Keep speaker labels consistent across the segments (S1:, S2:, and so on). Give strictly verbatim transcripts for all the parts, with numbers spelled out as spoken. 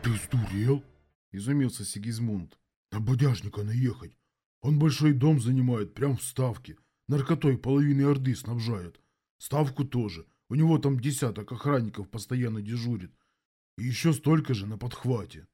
S1: Ты сдурел? Изумился Сигизмунд. На бодяжника наехать. Он большой дом занимает, прям в Ставке. Наркотой половины Орды снабжает. Ставку тоже. У него там десяток охранников постоянно дежурит. И еще столько же на подхвате.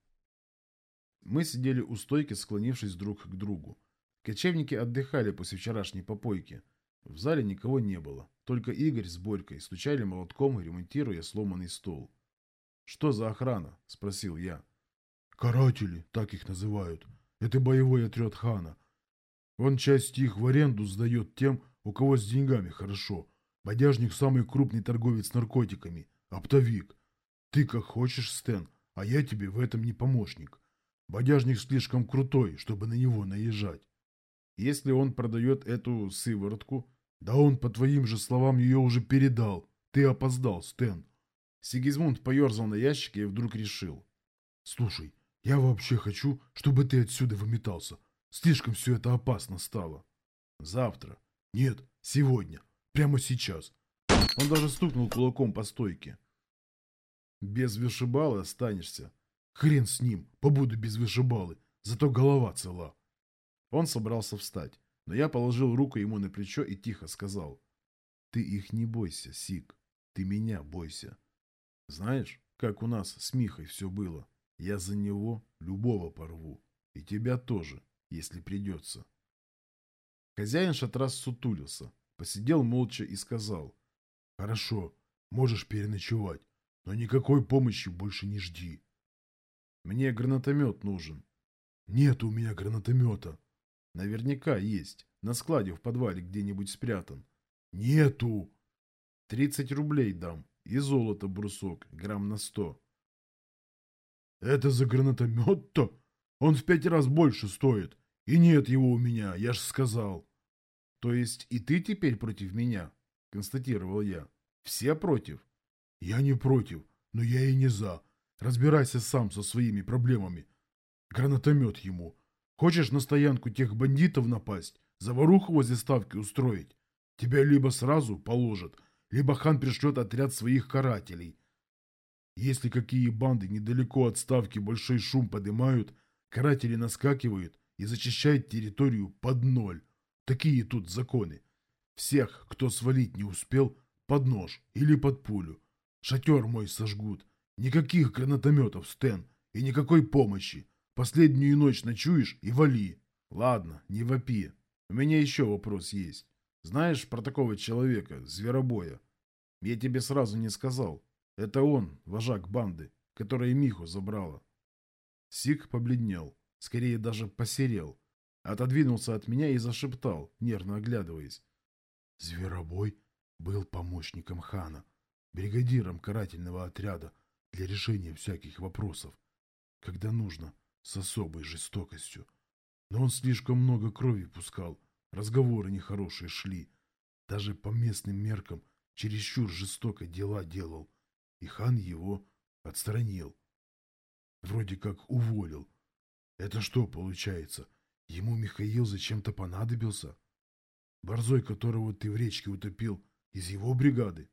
S1: Мы сидели у стойки, склонившись друг к другу. Кочевники отдыхали после вчерашней попойки. В зале никого не было. Только Игорь с Борькой стучали молотком, ремонтируя сломанный стол. «Что за охрана?» – спросил я. «Каратели, так их называют. Это боевой отряд хана. Он часть их в аренду сдает тем, у кого с деньгами хорошо. Бодяжник самый крупный торговец наркотиками. Оптовик. Ты как хочешь, Стэн, а я тебе в этом не помощник. Бодяжник слишком крутой, чтобы на него наезжать. Если он продает эту сыворотку, да он, по твоим же словам, ее уже передал. Ты опоздал, Стэн». Сигизмунд поерзал на ящике и вдруг решил. «Слушай, я вообще хочу, чтобы ты отсюда выметался. Слишком все это опасно стало. Завтра. Нет, сегодня. Прямо сейчас». Он даже стукнул кулаком по стойке. «Без вышибалы останешься». «Хрен с ним, побуду без вышибалы, зато голова цела». Он собрался встать, но я положил руку ему на плечо и тихо сказал. «Ты их не бойся, Сиг, ты меня бойся. Знаешь, как у нас с Михой все было? Я за него любого порву, и тебя тоже, если придется». Хозяин шатра сутулился, посидел молча и сказал. «Хорошо, можешь переночевать, но никакой помощи больше не жди». «Мне гранатомет нужен». «Нет у меня гранатомета». «Наверняка есть. На складе в подвале где-нибудь спрятан». «Нету». «Тридцать рублей дам. И золото брусок. Грамм на сто». «Это за гранатомет-то? Он в пять раз больше стоит. И нет его у меня, я ж сказал». «То есть и ты теперь против меня?» – констатировал я. «Все против?» «Я не против, но я и не за. Разбирайся сам со своими проблемами. Гранатомет ему. Хочешь на стоянку тех бандитов напасть, заваруху возле ставки устроить? Тебя либо сразу положат, либо хан пришлет отряд своих карателей. Если какие банды недалеко от ставки большой шум поднимают, каратели наскакивают и зачищают территорию под ноль. Такие тут законы. Всех, кто свалить не успел, под нож или под пулю. Шатер мой сожгут. Никаких гранатометов, Стэн, и никакой помощи. Последнюю ночь ночуешь и вали». «Ладно, не вопи. У меня еще вопрос есть. Знаешь про такого человека, зверобоя? Я тебе сразу не сказал. Это он, вожак банды, которая Миху забрала». Сик побледнел, скорее даже посерел. Отодвинулся от меня и зашептал, нервно оглядываясь. «Зверобой был помощником хана, бригадиром карательного отряда для решения всяких вопросов, когда нужно, с особой жестокостью. Но он слишком много крови пускал, разговоры нехорошие шли. Даже по местным меркам чересчур жестоко дела делал, и хан его отстранил. Вроде как уволил. Это что получается? Ему Михаил зачем-то понадобился? Борзой, которого ты в речке утопил, из его бригады?»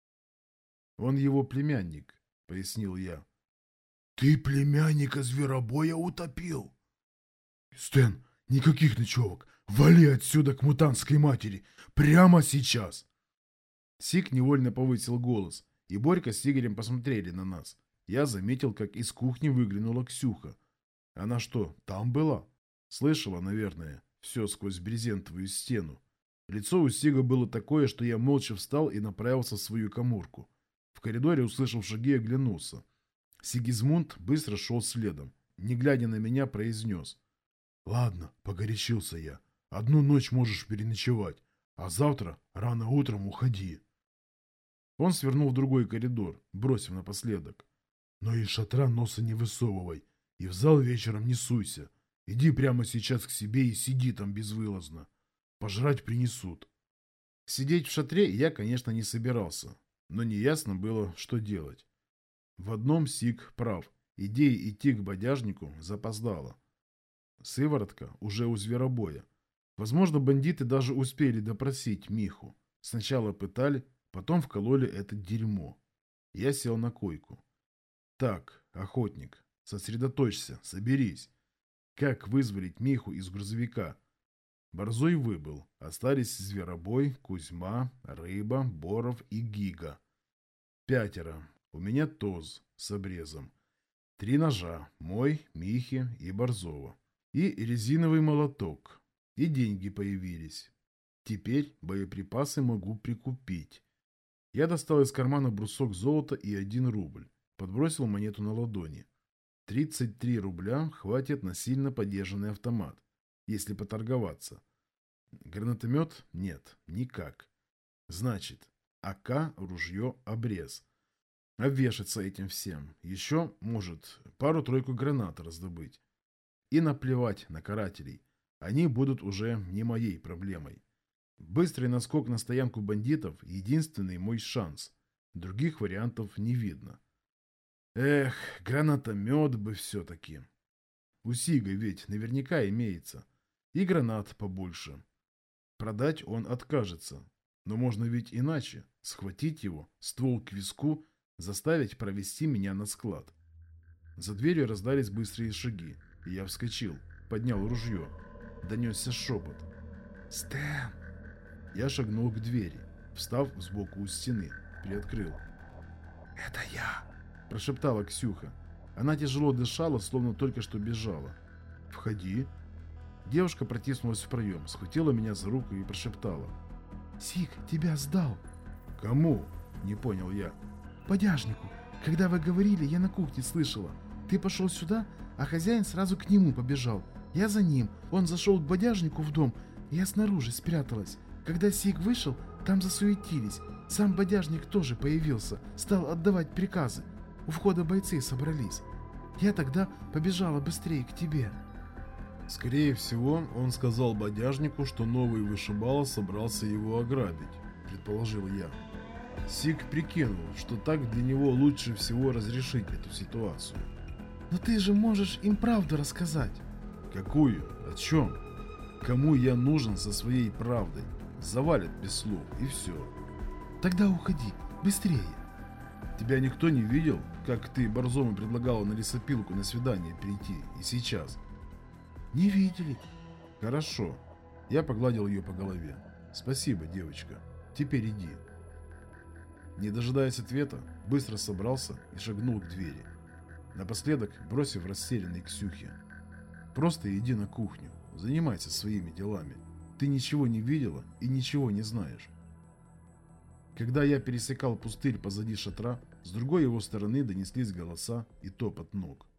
S1: «Он его племянник», — пояснил я. «Ты племянника зверобоя утопил?» «Стэн, никаких ночевок. Вали отсюда к мутантской матери. Прямо сейчас!» Сик невольно повысил голос, и Борька с Игорем посмотрели на нас. Я заметил, как из кухни выглянула Ксюха. Она что, там была? Слышала, наверное, все сквозь брезентовую стену. Лицо у Сига было такое, что я молча встал и направился в свою каморку. В коридоре, услышав шаги, оглянулся. Сигизмунд быстро шел следом. Не глядя на меня, произнес. «Ладно, погорячился я. Одну ночь можешь переночевать, а завтра рано утром уходи». Он свернул в другой коридор, бросив напоследок. «Но из шатра носа не высовывай, и в зал вечером не суйся. Иди прямо сейчас к себе и сиди там безвылазно. Пожрать принесут». Сидеть в шатре я, конечно, не собирался, но неясно было, что делать. В одном Сик прав. Идея идти к бодяжнику запоздала. Сыворотка уже у зверобоя. Возможно, бандиты даже успели допросить Миху. Сначала пытали, потом вкололи это дерьмо. Я сел на койку. «Так, охотник, Сосредоточься, соберись. Как вызволить Миху из грузовика? Борзой выбыл. Остались Зверобой, Кузьма, Рыба, Боров и Гига. Пятеро. У меня ТОЗ с обрезом. Три ножа. Мой, Михи и Борзова. И резиновый молоток. И деньги появились. Теперь боеприпасы могу прикупить. Я достал из кармана брусок золота и один рубль. Подбросил монету на ладони. тридцать три рубля хватит на сильно подержанный автомат, если поторговаться. Гранатомет? Нет, никак. Значит, АК, ружье, обрез. Обвешаться этим всем. Еще, может, пару-тройку гранат раздобыть. И наплевать на карателей. Они будут уже не моей проблемой. Быстрый наскок на стоянку бандитов – единственный мой шанс. Других вариантов не видно. Эх, гранатомет бы все-таки. У Сига ведь наверняка имеется. И гранат побольше. Продать он откажется. Но можно ведь иначе. Схватить его, ствол к виску, заставить провести меня на склад. За дверью раздались быстрые шаги. И я вскочил, поднял ружье. Донесся шепот. «Стэн!» Я шагнул к двери, встав сбоку у стены, приоткрыл. «Это я!» – прошептала Ксюха. Она тяжело дышала, словно только что бежала. «Входи!» Девушка протиснулась в проем, схватила меня за руку и прошептала. «Сик тебя сдал!» «Кому?» – не понял я. «Бодяжнику. Когда вы говорили, я на кухне слышала. Ты пошел сюда, а хозяин сразу к нему побежал. Я за ним. Он зашел к бодяжнику в дом. Я снаружи спряталась. Когда Сик вышел, там засуетились. Сам бодяжник тоже появился, стал отдавать приказы. У входа бойцы собрались. Я тогда побежала быстрее к тебе». Скорее всего, он сказал бодяжнику, что новый вышибала собрался его ограбить, предположил я. Сик прикинул, что так для него лучше всего разрешить эту ситуацию. «Но ты же можешь им правду рассказать». «Какую? О чем? Кому я нужен со своей правдой? Завалят без слов, и все». «Тогда уходи, быстрее». «Тебя никто не видел, как ты Борзому предлагала на лесопилку на свидание прийти, и сейчас?» «Не видели». «Хорошо». Я погладил ее по голове. «Спасибо, девочка. Теперь иди». Не дожидаясь ответа, быстро собрался и шагнул к двери. Напоследок, бросив растерянной Ксюхе. «Просто иди на кухню, занимайся своими делами. Ты ничего не видела и ничего не знаешь». Когда я пересекал пустырь позади шатра, с другой его стороны донеслись голоса и топот ног.